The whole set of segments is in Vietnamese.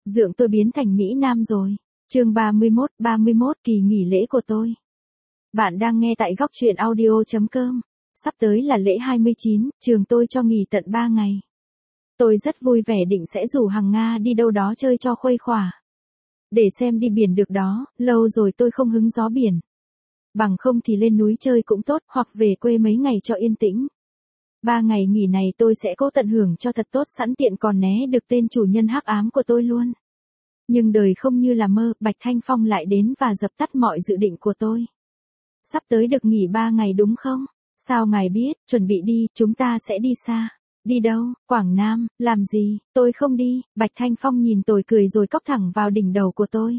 Dượng tôi biến thành Mỹ Nam rồi. Chương 31 kỳ nghỉ lễ của tôi. Bạn đang nghe tại góc truyện audio.com. Sắp tới là lễ 29, trường tôi cho nghỉ tận 3 ngày. Tôi rất vui vẻ định sẽ rủ Hằng Nga đi đâu đó chơi cho khuây khỏa. Để xem đi biển được đó, lâu rồi tôi không hứng gió biển. Bằng không thì lên núi chơi cũng tốt, hoặc về quê mấy ngày cho yên tĩnh. 3 ngày nghỉ này tôi sẽ cố tận hưởng cho thật tốt, sẵn tiện còn né được tên chủ nhân hắc ám của tôi luôn. Nhưng đời không như là mơ, Bạch Thanh Phong lại đến và dập tắt mọi dự định của tôi. Sắp tới được nghỉ 3 ngày đúng không? Sao ngài biết? Chuẩn bị đi, chúng ta sẽ đi xa. Đi đâu? Quảng Nam, làm gì? Tôi không đi. Bạch Thanh Phong nhìn tôi cười rồi cốc thẳng vào đỉnh đầu của tôi.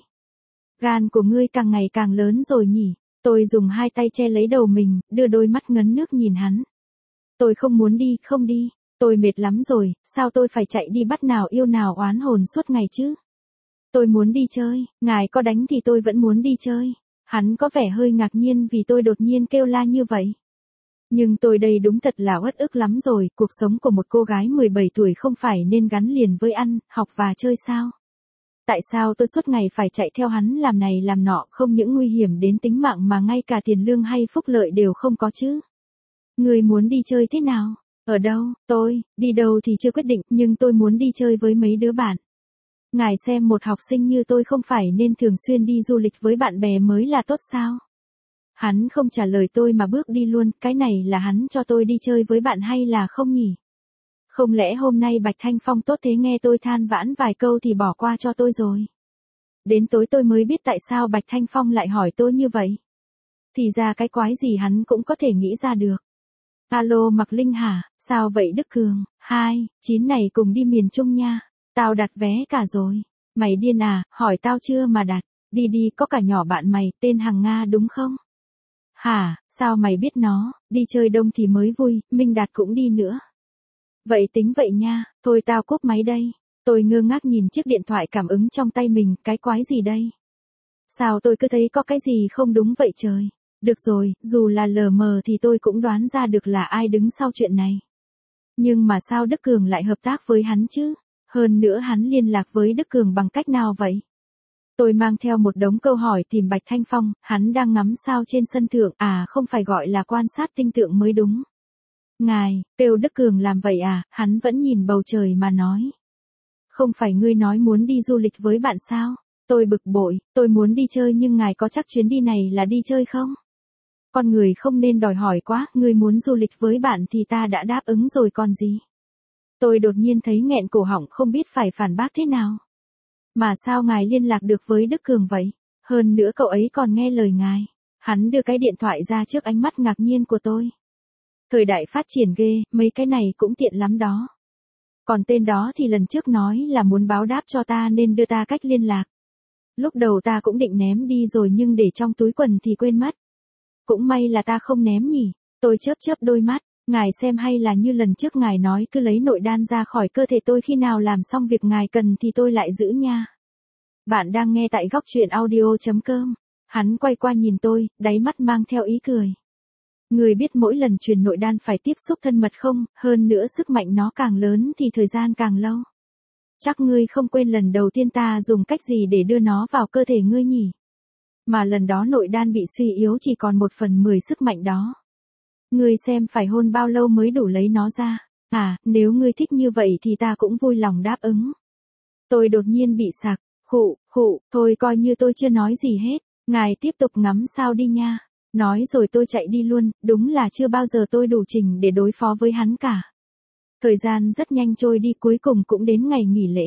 Gan của ngươi càng ngày càng lớn rồi nhỉ? Tôi dùng hai tay che lấy đầu mình, đưa đôi mắt ngấn nước nhìn hắn. Tôi không muốn đi, không đi. Tôi mệt lắm rồi, sao tôi phải chạy đi bắt nào yêu nào oán hồn suốt ngày chứ? Tôi muốn đi chơi, ngài có đánh thì tôi vẫn muốn đi chơi. Hắn có vẻ hơi ngạc nhiên vì tôi đột nhiên kêu la như vậy. Nhưng tôi đây đúng thật là uất ức lắm rồi, cuộc sống của một cô gái 17 tuổi không phải nên gắn liền với ăn, học và chơi sao? Tại sao tôi suốt ngày phải chạy theo hắn làm này làm nọ, không những nguy hiểm đến tính mạng mà ngay cả tiền lương hay phúc lợi đều không có chứ? Người muốn đi chơi thế nào? Ở đâu? Đi đâu thì chưa quyết định, nhưng tôi muốn đi chơi với mấy đứa bạn. Ngài xem một học sinh như tôi không phải nên thường xuyên đi du lịch với bạn bè mới là tốt sao? Hắn không trả lời tôi mà bước đi luôn, cái này là hắn cho tôi đi chơi với bạn hay là không nhỉ? Không lẽ hôm nay Bạch Thanh Phong tốt thế nghe tôi than vãn vài câu thì bỏ qua cho tôi rồi? Đến tối tôi mới biết tại sao Bạch Thanh Phong lại hỏi tôi như vậy. Thì ra cái quái gì hắn cũng có thể nghĩ ra được. Alo Mạc Linh hả, sao vậy Đức Cường? 9 này cùng đi miền Trung nha. Tao đặt vé cả rồi. Mày điên à, hỏi tao chưa mà đặt. Đi đi, có cả nhỏ bạn mày, tên Hằng Nga đúng không? Hả, sao mày biết nó, đi chơi đông thì mới vui, Minh Đạt cũng đi nữa. Vậy tính vậy nha, thôi tao cúp máy đây. Tôi ngơ ngác nhìn chiếc điện thoại cảm ứng trong tay mình, cái quái gì đây? Sao tôi cứ thấy có cái gì không đúng vậy trời? Được rồi, dù là lờ mờ thì tôi cũng đoán ra được là ai đứng sau chuyện này. Nhưng mà sao Đức Cường lại hợp tác với hắn chứ? Hơn nữa hắn liên lạc với Đức Cường bằng cách nào vậy? Tôi mang theo một đống câu hỏi tìm Bạch Thanh Phong, hắn đang ngắm sao trên sân thượng, không phải gọi là quan sát tinh tượng mới đúng. Ngài, kêu Đức Cường làm vậy à, hắn vẫn nhìn bầu trời mà nói. Không phải ngươi nói muốn đi du lịch với bạn sao? Tôi bực bội, tôi muốn đi chơi nhưng ngài có chắc chuyến đi này là đi chơi không? Con người không nên đòi hỏi quá, ngươi muốn du lịch với bạn thì ta đã đáp ứng rồi còn gì. Tôi đột nhiên thấy nghẹn cổ họng không biết phải phản bác thế nào. Mà sao ngài liên lạc được với Đức Cường vậy? Hơn nữa cậu ấy còn nghe lời ngài. Hắn đưa cái điện thoại ra trước ánh mắt ngạc nhiên của tôi. Thời đại phát triển ghê, mấy cái này cũng tiện lắm đó. Còn tên đó thì lần trước nói là muốn báo đáp cho ta nên đưa ta cách liên lạc. Lúc đầu ta cũng định ném đi rồi nhưng để trong túi quần thì quên mất. Cũng may là ta không ném nhỉ. Tôi chớp đôi mắt. Ngài xem hay là như lần trước ngài nói cứ lấy nội đan ra khỏi cơ thể tôi, khi nào làm xong việc ngài cần thì tôi lại giữ nha. Bạn đang nghe tại góc truyện audio.com. Hắn quay qua nhìn tôi, đáy mắt mang theo ý cười. Người biết mỗi lần truyền nội đan phải tiếp xúc thân mật không, hơn nữa sức mạnh nó càng lớn thì thời gian càng lâu. Chắc ngươi không quên lần đầu tiên ta dùng cách gì để đưa nó vào cơ thể ngươi nhỉ? Mà lần đó nội đan bị suy yếu chỉ còn 1/10 sức mạnh đó. Ngươi xem phải hôn bao lâu mới đủ lấy nó ra. Nếu ngươi thích như vậy thì ta cũng vui lòng đáp ứng. Tôi đột nhiên bị sặc, thôi coi như tôi chưa nói gì hết. Ngài tiếp tục ngắm sao đi nha. Nói rồi tôi chạy đi luôn, đúng là chưa bao giờ tôi đủ trình để đối phó với hắn cả. Thời gian rất nhanh trôi đi, cuối cùng cũng đến ngày nghỉ lễ.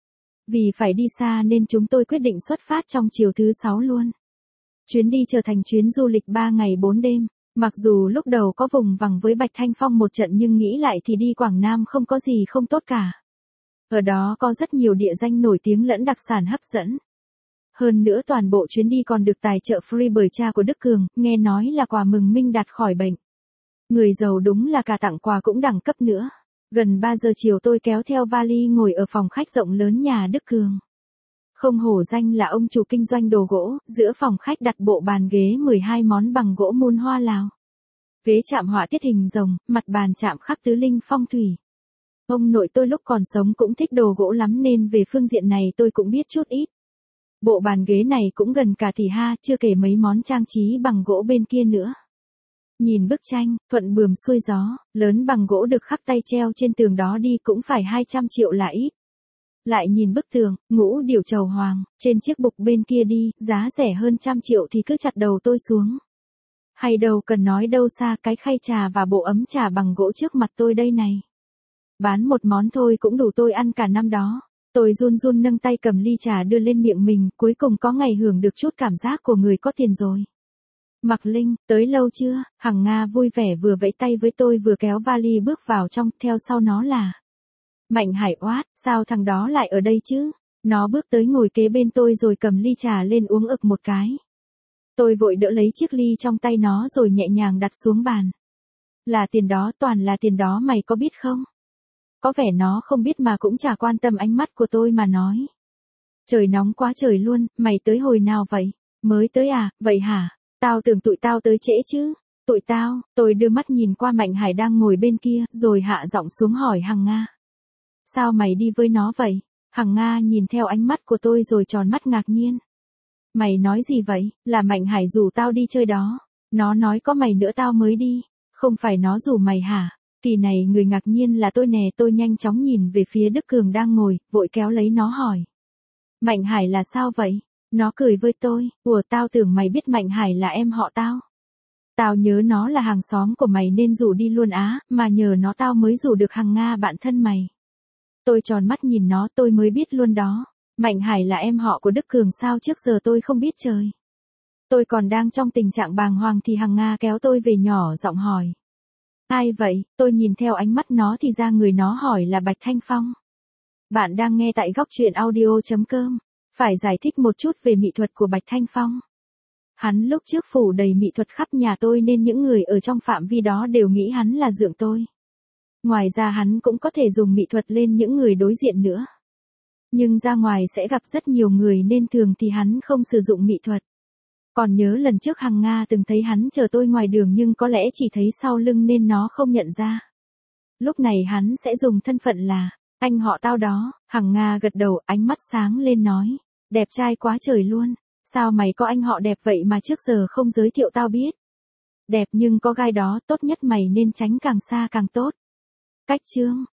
Vì phải đi xa nên chúng tôi quyết định xuất phát trong chiều thứ 6 luôn. Chuyến đi trở thành chuyến du lịch 3 ngày 4 đêm. Mặc dù lúc đầu có vùng vằng với Bạch Thanh Phong một trận nhưng nghĩ lại thì đi Quảng Nam không có gì không tốt cả. Ở đó có rất nhiều địa danh nổi tiếng lẫn đặc sản hấp dẫn. Hơn nữa toàn bộ chuyến đi còn được tài trợ free bởi cha của Đức Cường, nghe nói là quà mừng Minh Đạt khỏi bệnh. Người giàu đúng là cả tặng quà cũng đẳng cấp nữa. Gần 3 giờ chiều tôi kéo theo vali ngồi ở phòng khách rộng lớn nhà Đức Cường. Không hổ danh là ông chủ kinh doanh đồ gỗ, giữa phòng khách đặt bộ bàn ghế 12 món bằng gỗ mun hoa Lào. Ghế chạm họa tiết hình rồng, mặt bàn chạm khắc tứ linh phong thủy. Ông nội tôi lúc còn sống cũng thích đồ gỗ lắm nên về phương diện này tôi cũng biết chút ít. Bộ bàn ghế này cũng gần cả tỷ ha, chưa kể mấy món trang trí bằng gỗ bên kia nữa. Nhìn bức tranh, thuận buồm xuôi gió, lớn bằng gỗ được khắc tay treo trên tường đó đi cũng phải 200 triệu là ít. Lại nhìn bức tường, ngũ điểu trầu hoàng, trên chiếc bục bên kia đi, giá rẻ hơn 100 triệu thì cứ chặt đầu tôi xuống. Hay đâu cần nói đâu xa, cái khay trà và bộ ấm trà bằng gỗ trước mặt tôi đây này. Bán một món thôi cũng đủ tôi ăn cả năm đó. Tôi run run nâng tay cầm ly trà đưa lên miệng mình, cuối cùng có ngày hưởng được chút cảm giác của người có tiền rồi. Mạc Linh, tới lâu chưa? Hằng Nga vui vẻ vừa vẫy tay với tôi vừa kéo vali bước vào trong, theo sau nó là Mạnh Hải. Oát, sao thằng đó lại ở đây chứ? Nó bước tới ngồi kế bên tôi rồi cầm ly trà lên uống ực một cái. Tôi vội đỡ lấy chiếc ly trong tay nó rồi nhẹ nhàng đặt xuống bàn. Là tiền đó, toàn là tiền đó, mày có biết không? Có vẻ nó không biết mà cũng chả quan tâm ánh mắt của tôi mà nói. Trời nóng quá trời luôn, mày tới hồi nào vậy? Mới tới à, vậy hả? Tao tưởng tụi tao tới trễ chứ. Tụi tao, tôi đưa mắt nhìn qua Mạnh Hải đang ngồi bên kia, rồi hạ giọng xuống hỏi Hằng Nga. Sao mày đi với nó vậy? Hằng Nga nhìn theo ánh mắt của tôi rồi tròn mắt ngạc nhiên. Mày nói gì vậy? Là Mạnh Hải rủ tao đi chơi đó. Nó nói có mày nữa tao mới đi. Không phải nó rủ mày hả? Kỳ này người ngạc nhiên là tôi nè. Tôi nhanh chóng nhìn về phía Đức Cường đang ngồi, vội kéo lấy nó hỏi. Mạnh Hải là sao vậy? Nó cười với tôi, ủa tao tưởng mày biết Mạnh Hải là em họ tao. Tao nhớ nó là hàng xóm của mày nên rủ đi luôn á, mà nhờ nó tao mới rủ được Hằng Nga bạn thân mày. Tôi tròn mắt nhìn nó, tôi mới biết luôn đó. Mạnh Hải là em họ của Đức Cường sao, trước giờ tôi không biết trời. Tôi còn đang trong tình trạng bàng hoàng thì Hằng Nga kéo tôi về nhỏ giọng hỏi. Ai vậy? Tôi nhìn theo ánh mắt nó thì ra người nó hỏi là Bạch Thanh Phong. Bạn đang nghe tại góc truyện audio.com. Phải giải thích một chút về mỹ thuật của Bạch Thanh Phong. Hắn lúc trước phủ đầy mỹ thuật khắp nhà tôi nên những người ở trong phạm vi đó đều nghĩ hắn là dượng tôi. Ngoài ra hắn cũng có thể dùng mỹ thuật lên những người đối diện nữa. Nhưng ra ngoài sẽ gặp rất nhiều người nên thường thì hắn không sử dụng mỹ thuật. Còn nhớ lần trước Hằng Nga từng thấy hắn chờ tôi ngoài đường nhưng có lẽ chỉ thấy sau lưng nên nó không nhận ra. Lúc này hắn sẽ dùng thân phận là anh họ tao đó. Hằng Nga gật đầu, ánh mắt sáng lên nói. Đẹp trai quá trời luôn. Sao mày có anh họ đẹp vậy mà trước giờ không giới thiệu tao biết? Đẹp nhưng có gai đó, tốt nhất mày nên tránh càng xa càng tốt. Cách chương.